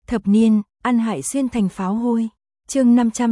Thập niên, ăn hại xuyên thành pháo hôi. Chương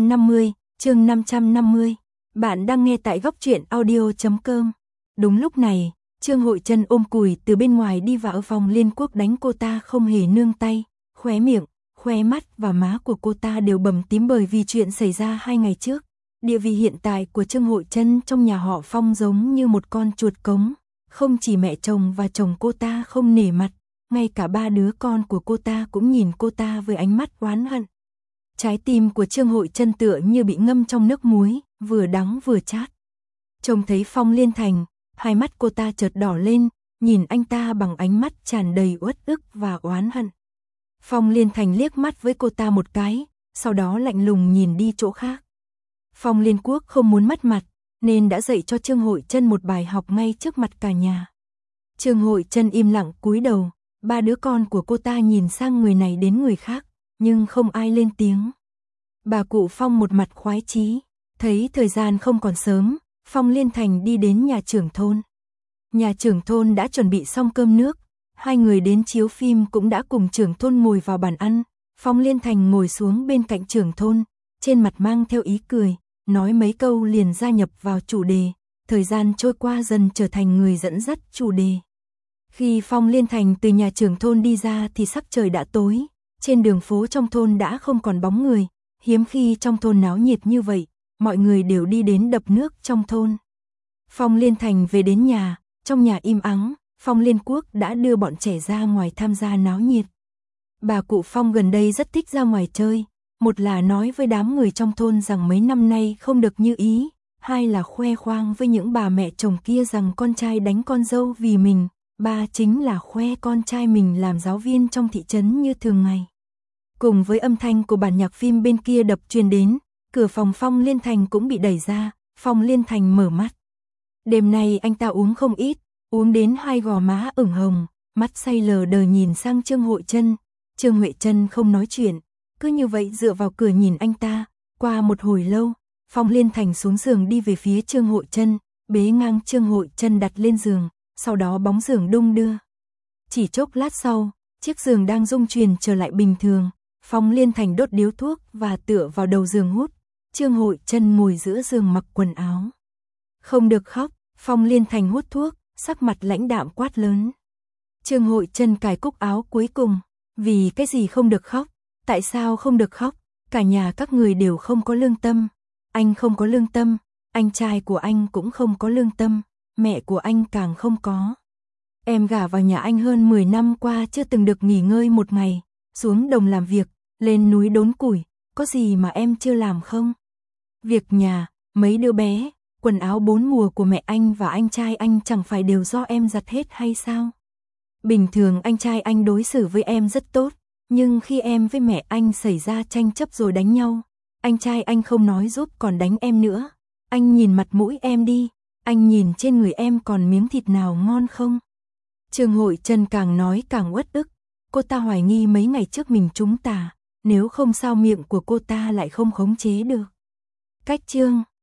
550. Bạn đang nghe tại góc truyện audio.com. Đúng lúc này, Trương Hội Trân ôm cùi từ bên ngoài đi vào phòng Liên Quốc đánh cô ta không hề nương tay, khóe miệng, khóe mắt và má của cô ta đều bầm tím bởi vì chuyện xảy ra 2 ngày trước. Địa vị hiện tại của Trương Hội Trân trong nhà họ Phong giống như một con chuột cống, không chỉ mẹ chồng và chồng cô ta không nể mặt, ngay cả 3 đứa con của cô ta cũng nhìn cô ta với ánh mắt oán hận. Trái tim của Trương Hội Trân tựa như bị ngâm trong nước muối, vừa đắng vừa chát. Trông thấy Phong Liên Thành, hai mắt cô ta chợt đỏ lên, nhìn anh ta bằng ánh mắt tràn đầy uất ức và oán hận. Phong Liên Thành liếc mắt với cô ta một cái, sau đó lạnh lùng nhìn đi chỗ khác. Phong Liên Quốc không muốn mất mặt, nên đã dạy cho Trương Hội Trân một bài học ngay trước mặt cả nhà. Trương Hội Trân im lặng cúi đầu, 3 đứa con của cô ta nhìn sang người này đến người khác, nhưng không ai lên tiếng. Bà cụ Phong một mặt khoái chí, thấy thời gian không còn sớm, Phong Liên Thành đi đến nhà trưởng thôn. Nhà trưởng thôn đã chuẩn bị xong cơm nước, hai người đến chiếu phim cũng đã cùng trưởng thôn ngồi vào bàn ăn. Phong Liên Thành ngồi xuống bên cạnh trưởng thôn, trên mặt mang theo ý cười, nói mấy câu liền gia nhập vào chủ đề, thời gian trôi qua dần trở thành người dẫn dắt chủ đề. Khi Phong Liên Thành từ nhà trưởng thôn đi ra thì sắc trời đã tối, trên đường phố trong thôn đã không còn bóng người, hiếm khi trong thôn náo nhiệt như vậy, mọi người đều đi đến đập nước trong thôn. Phong Liên Thành về đến nhà, trong nhà im ắng, Phong Liên Quốc đã đưa bọn trẻ ra ngoài tham gia náo nhiệt. Bà cụ Phong gần đây rất thích ra ngoài chơi, một là nói với đám người trong thôn rằng mấy năm nay không được như ý, hai là khoe khoang với những bà mẹ chồng kia rằng con trai đánh con dâu vì mình, ba chính là khoe con trai mình làm giáo viên trong thị trấn như thường ngày. Cùng với âm thanh của bản nhạc phim bên kia đập truyền đến, cửa phòng Phong Liên Thành cũng bị đẩy ra, Phong Liên Thành mở mắt. Đêm nay anh ta uống không ít, uống đến 2 gò má ửng hồng, mắt say lờ đờ nhìn sang Trương Hội Trân. Trương Huệ Trân không nói chuyện, cứ như vậy dựa vào cửa nhìn anh ta. Qua một hồi lâu, Phong Liên Thành xuống giường đi về phía Trương Hội Trân, bế ngang Trương Hội Trân đặt lên giường, sau đó bóng giường đung đưa. Chỉ chốc lát sau, chiếc giường đang rung chuyển trở lại bình thường, Phong Liên Thành đốt điếu thuốc và tựa vào đầu giường hút. Trương Hội Trân ngồi giữa giường mặc quần áo. Không được khóc, Phong Liên Thành hút thuốc, sắc mặt lãnh đạm quát lớn. Trương Hội Trân cài cúc áo cuối cùng, vì cái gì không được khóc, tại sao không được khóc, cả nhà các người đều không có lương tâm, anh không có lương tâm, anh trai của anh cũng không có lương tâm, mẹ của anh càng không có. Em gả vào nhà anh hơn 10 năm qua chưa từng được nghỉ ngơi một ngày, xuống đồng làm việc, lên núi đốn củi, có gì mà em chưa làm không? Việc nhà, mấy đứa bé, quần áo 4 mùa của mẹ anh và anh trai anh chẳng phải đều do em giặt hết hay sao? Bình thường anh trai anh đối xử với em rất tốt, nhưng khi em với mẹ anh xảy ra tranh chấp rồi đánh nhau, anh trai anh không nói giúp còn đánh em nữa. Anh nhìn mặt mũi em đi, anh nhìn trên người em còn miếng thịt nào ngon không? Trương Hội Trân càng nói càng uất ức, cô ta hoài nghi mấy ngày trước mình trúng tà, nếu không sao miệng của cô ta lại không khống chế được. Cách chương